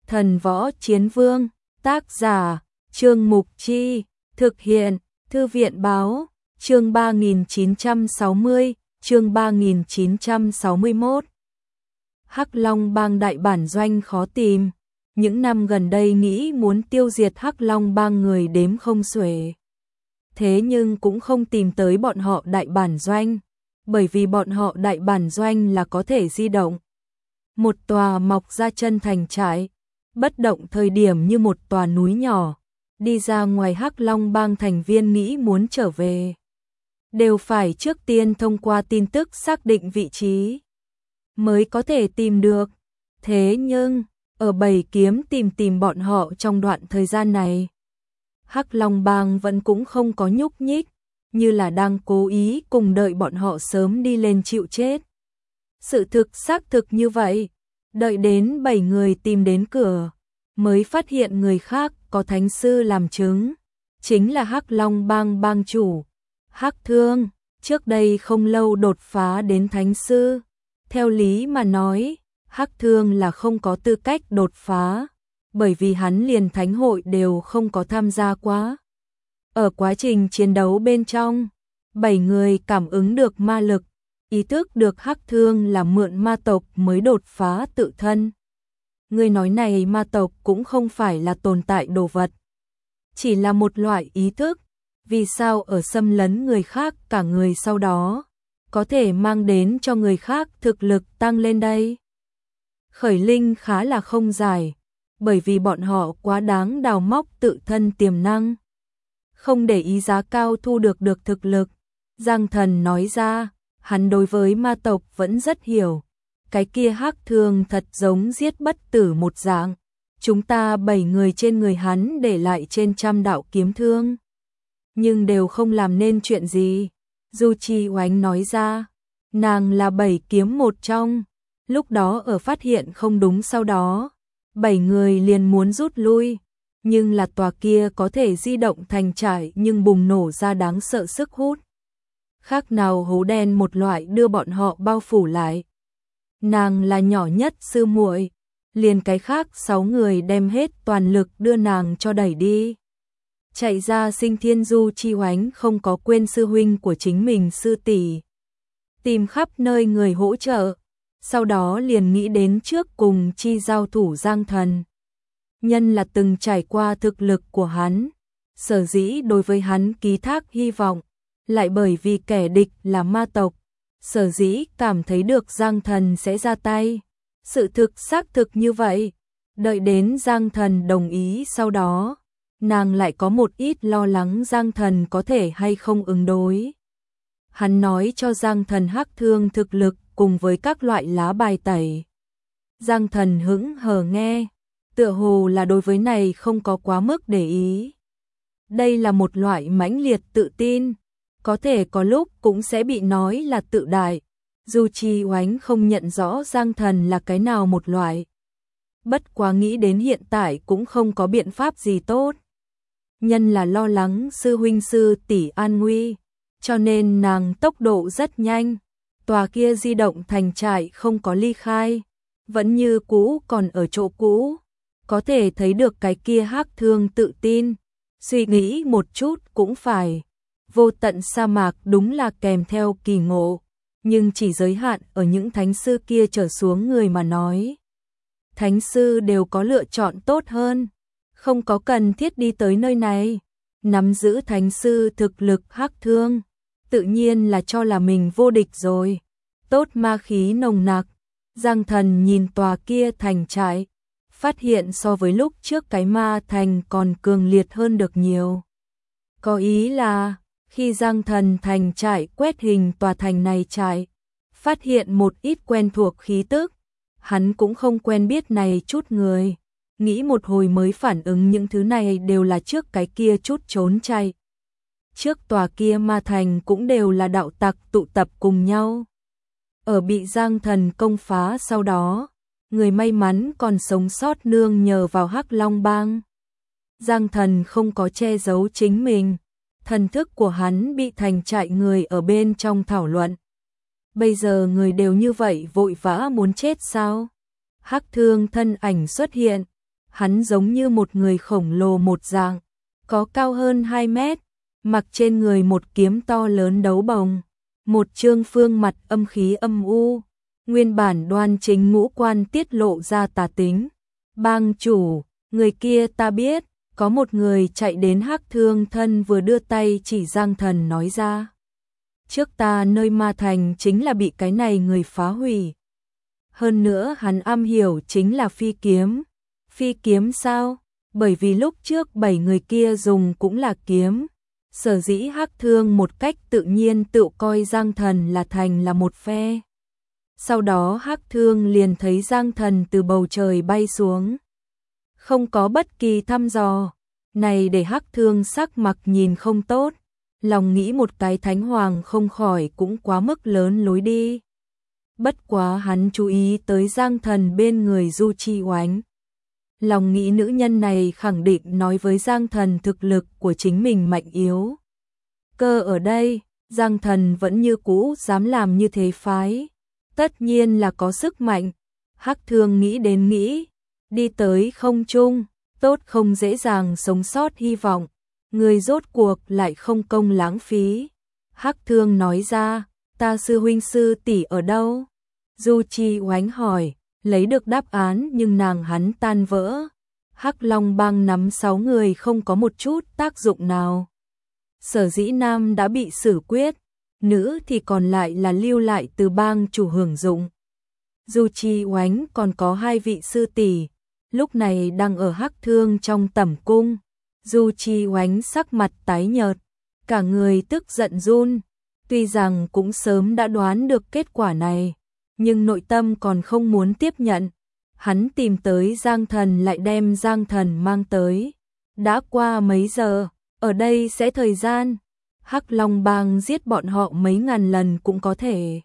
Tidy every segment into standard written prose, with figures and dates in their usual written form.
Thần Võ Chiến Vương, tác giả, Trương Mục Chi, thực hiện, Thư viện Báo, chương 3960, chương 3961. Hắc Long Bang đại bản doanh khó tìm, những năm gần đây nghĩ muốn tiêu diệt Hắc Long Bang người đếm không xuể. Thế nhưng cũng không tìm tới bọn họ đại bản doanh, bởi vì bọn họ đại bản doanh là có thể di động. Một tòa mọc ra chân thành trại, bất động thời điểm như một tòa núi nhỏ, đi ra ngoài Hắc Long Bang thành viên nghĩ muốn trở về. Đều phải trước tiên thông qua tin tức xác định vị trí, mới có thể tìm được. Thế nhưng, ở Bảy Kiếm tìm bọn họ trong đoạn thời gian này, Hắc Long Bang vẫn cũng không có nhúc nhích, như là đang cố ý cùng đợi bọn họ sớm đi lên chịu chết. Sự thực xác thực như vậy, đợi đến 7 người tìm đến cửa, mới phát hiện người khác có thánh sư làm chứng, chính là Hắc Long Bang bang chủ, Hắc Thương, trước đây không lâu đột phá đến thánh sư. Theo lý mà nói, Hắc Thương là không có tư cách đột phá, bởi vì hắn liền thánh hội đều không có tham gia quá. Ở quá trình chiến đấu bên trong, 7 người cảm ứng được ma lực, ý thức được Hắc Thương là mượn ma tộc mới đột phá tự thân. Người nói này ma tộc cũng không phải là tồn tại đồ vật, chỉ là một loại ý thức, vì sao ở xâm lấn người khác cả người sau đó, có thể mang đến cho người khác thực lực tăng lên đây. Khởi linh khá là không giải, bởi vì bọn họ quá đáng đào móc tự thân tiềm năng, không để ý giá cao thu được thực lực. Giang Thần nói ra, hắn đối với ma tộc vẫn rất hiểu, cái kia Hắc Thương thật giống giết bất tử một dạng, chúng ta 7 người trên người hắn để lại trên 100 đạo kiếm thương, nhưng đều không làm nên chuyện gì. Du Chi Oánh nói ra, nàng là 7 kiếm một trong, lúc đó ở phát hiện không đúng sau đó, 7 người liền muốn rút lui, nhưng là tòa kia có thể di động thành trại nhưng bùng nổ ra đáng sợ sức hút. Khác nào hố đen một loại đưa bọn họ bao phủ lại. Nàng là nhỏ nhất sư muội, liền cái khác 6 người đem hết toàn lực đưa nàng cho đẩy đi. Chạy ra Sinh Thiên Du Chi Oánh không có quên sư huynh của chính mình sư tỷ, tìm khắp nơi người hỗ trợ, sau đó liền nghĩ đến trước cùng chi giao thủ Giang Thần. Nhân là từng trải qua thực lực của hắn, sở dĩ đối với hắn ký thác hy vọng, lại bởi vì kẻ địch là ma tộc, sở dĩ cảm thấy được Giang Thần sẽ ra tay. Sự thực xác thực như vậy, đợi đến Giang Thần đồng ý sau đó, nàng lại có một ít lo lắng Giang Thần có thể hay không ứng đối. Hắn nói cho Giang Thần Hắc Thương thực lực cùng với các loại lá bài tẩy. Giang Thần hững hờ nghe, tựa hồ là đối với này không có quá mức để ý. Đây là một loại mãnh liệt tự tin, có thể có lúc cũng sẽ bị nói là tự đại. Du Chi Oánh không nhận rõ Giang Thần là cái nào một loại. Bất quá nghĩ đến hiện tại cũng không có biện pháp gì tốt. Nhân là lo lắng sư huynh sư tỷ an nguy, cho nên nàng tốc độ rất nhanh. Tòa kia di động thành trại không có ly khai, vẫn như cũ còn ở chỗ cũ. Có thể thấy được cái kia Hắc Thương tự tin, suy nghĩ một chút cũng phải. Vô tận sa mạc đúng là kèm theo kỳ ngộ, nhưng chỉ giới hạn ở những thánh sư kia trở xuống người mà nói. Thánh sư đều có lựa chọn tốt hơn, không có cần thiết đi tới nơi này. Nắm giữ thánh sư thực lực Hắc Thương, tự nhiên là cho là mình vô địch rồi. Tốt ma khí nồng nặc, Giang Thần nhìn tòa kia thành trại, phát hiện so với lúc trước cái ma thành còn cường liệt hơn được nhiều. Có ý là, khi Giang Thần thành trại quét hình tòa thành này trại, phát hiện một ít quen thuộc khí tức, hắn cũng không quen biết này chút người, nghĩ một hồi mới phản ứng những thứ này đều là trước cái kia chút trốn chạy. Trước tòa kia ma thành cũng đều là đạo tặc tụ tập cùng nhau. Ở bị Giang Thần công phá sau đó, người may mắn còn sống sót nương nhờ vào Hắc Long Bang. Giang Thần không có che giấu chính mình, thần thức của hắn bị thành trại người ở bên trong thảo luận. Bây giờ người đều như vậy vội vã muốn chết sao? Hắc Thương thân ảnh xuất hiện, Hắn giống như một người khổng lồ một dạng, có cao hơn 2 mét, mặc trên người một kiếm to lớn đấu bồng, một trương phương mặt âm khí âm u, nguyên bản đoan chính ngũ quan tiết lộ ra tà tính. Bang chủ, người kia ta biết, có một người chạy đến Hắc Thương Thân vừa đưa tay chỉ Giang Thần nói ra. Trước ta nơi Ma Thành chính là bị cái này người phá hủy. Hơn nữa hắn am hiểu chính là phi kiếm. Phi kiếm sao? Bởi vì lúc trước 7 người kia dùng cũng là kiếm. Sở dĩ Hắc Thương một cách tự nhiên tự coi Giang Thần là thành là một phe. Sau đó Hắc Thương liền thấy Giang Thần từ bầu trời bay xuống. Không có bất kỳ thăm dò. Này để Hắc Thương sắc mặt nhìn không tốt. Lòng nghĩ một cái thánh hoàng không khỏi cũng quá mức lớn lối đi. Bất quá hắn chú ý tới Giang Thần bên người Du Chi Oánh. Lòng nghĩ nữ nhân này khẳng định nói với Giang Thần thực lực của chính mình mạnh yếu. Cơ ở đây, Giang Thần vẫn như cũ dám làm như thế phái. Tất nhiên là có sức mạnh. Hắc Thương nghĩ đến nghĩ, đi tới không trung, tốt không dễ dàng sống sót hy vọng. Người rốt cuộc lại không công lãng phí. Hắc Thương nói ra, ta sư huynh sư tỷ ở đâu? Du Chi Oánh hỏi, lấy được đáp án nhưng nàng hắn tan vỡ. Hắc Long Bang nắm 6 người không có một chút tác dụng nào. Sở dĩ nam đã bị xử quyết, nữ thì còn lại là lưu lại từ bang chủ hưởng dụng. Du Chi Oánh còn có 2 vị sư tỷ, lúc này đang ở Hắc Thương trong tẩm cung. Du Chi Oánh sắc mặt tái nhợt, cả người tức giận run, tuy rằng cũng sớm đã đoán được kết quả này, nhưng nội tâm còn không muốn tiếp nhận. Hắn tìm tới Giang Thần lại đem Giang Thần mang tới. Đã qua mấy giờ, ở đây sẽ thời gian. Hắc Long Bang giết bọn họ mấy ngàn lần cũng có thể.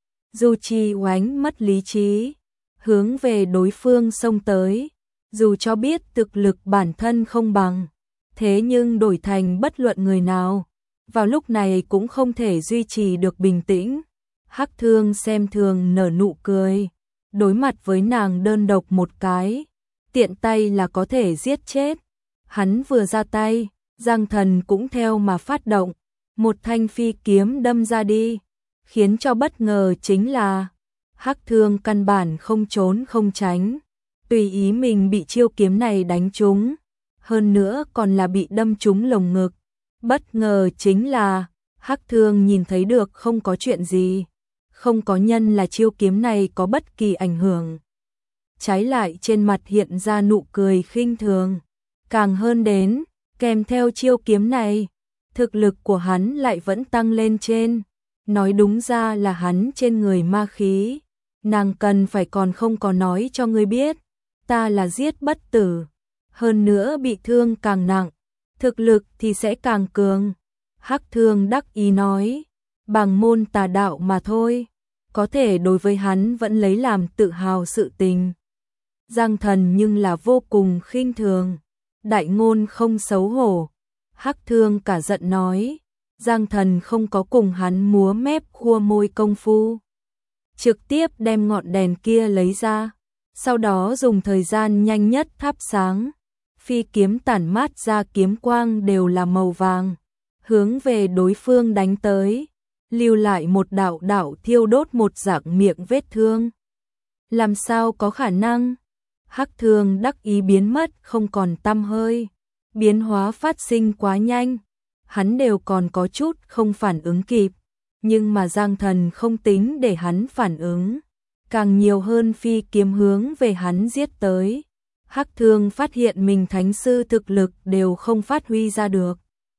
Du Chi Oánh mất lý trí, hướng về đối phương xông tới. Dù cho biết thực lực bản thân không bằng, thế nhưng đổi thành bất luận người nào, vào lúc này cũng không thể duy trì được bình tĩnh. Hắc Thương xem thường nở nụ cười, đối mặt với nàng đơn độc một cái, tiện tay là có thể giết chết. Hắn vừa ra tay, Giang Thần cũng theo mà phát động, một thanh phi kiếm đâm ra đi, khiến cho bất ngờ chính là Hắc Thương căn bản không trốn không tránh, tùy ý mình bị chiêu kiếm này đánh trúng, hơn nữa còn là bị đâm trúng lồng ngực. Bất ngờ chính là Hắc Thương nhìn thấy được không có chuyện gì, không có nhân là chiêu kiếm này có bất kỳ ảnh hưởng. Trái lại trên mặt hiện ra nụ cười khinh thường, càng hơn đến, kèm theo chiêu kiếm này, thực lực của hắn lại vẫn tăng lên trên. Nói đúng ra là hắn trên người ma khí, nàng cần phải còn không có nói cho ngươi biết, ta là giết bất tử, hơn nữa bị thương càng nặng, thực lực thì sẽ càng cường. Hắc Thương đắc ý nói, bằng môn tà đạo mà thôi, có thể đối với hắn vẫn lấy làm tự hào sự tình. Giang Thần nhưng là vô cùng khinh thường, đại ngôn không xấu hổ. Hắc Thương cả giận nói, Giang Thần không có cùng hắn múa mép khua môi công phu, trực tiếp đem ngọn đèn kia lấy ra, sau đó dùng thời gian nhanh nhất thắp sáng. Phi kiếm tản mát ra kiếm quang đều là màu vàng, hướng về đối phương đánh tới, lưu lại một đạo đạo thiêu đốt một dạng miệng vết thương. Làm sao có khả năng? Hắc Thương đắc ý biến mất không còn tăm hơi, biến hóa phát sinh quá nhanh, hắn đều còn có chút không phản ứng kịp, nhưng mà Giang Thần không tính để hắn phản ứng, càng nhiều hơn phi kiếm hướng về hắn giết tới. Hắc Thương phát hiện mình thánh sư thực lực đều không phát huy ra được,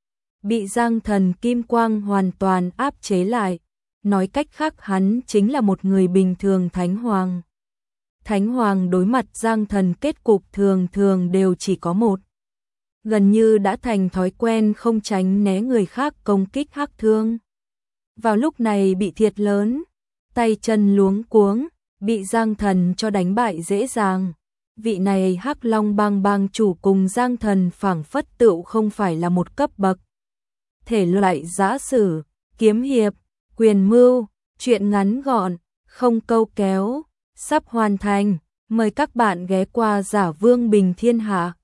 bị Giang Thần kim quang hoàn toàn áp chế lại. Nói cách khác hắn chính là một người bình thường thánh hoàng. Thánh hoàng đối mặt Giang Thần kết cục thường thường đều chỉ có một, gần như đã thành thói quen không tránh né người khác công kích Hắc Thương. Vào lúc này bị thiệt lớn, tay chân luống cuống, bị Giang Thần cho đánh bại dễ dàng. Vị này Hắc Long Bang bang chủ cùng Giang Thần phảng phất tựu không phải là một cấp bậc. Thể loại giã sử, kiếm hiệp, quyền mưu, chuyện ngắn gọn, không câu kéo, sắp hoàn thành. Mời các bạn ghé qua Giả Vương Bình Thiên Hạ.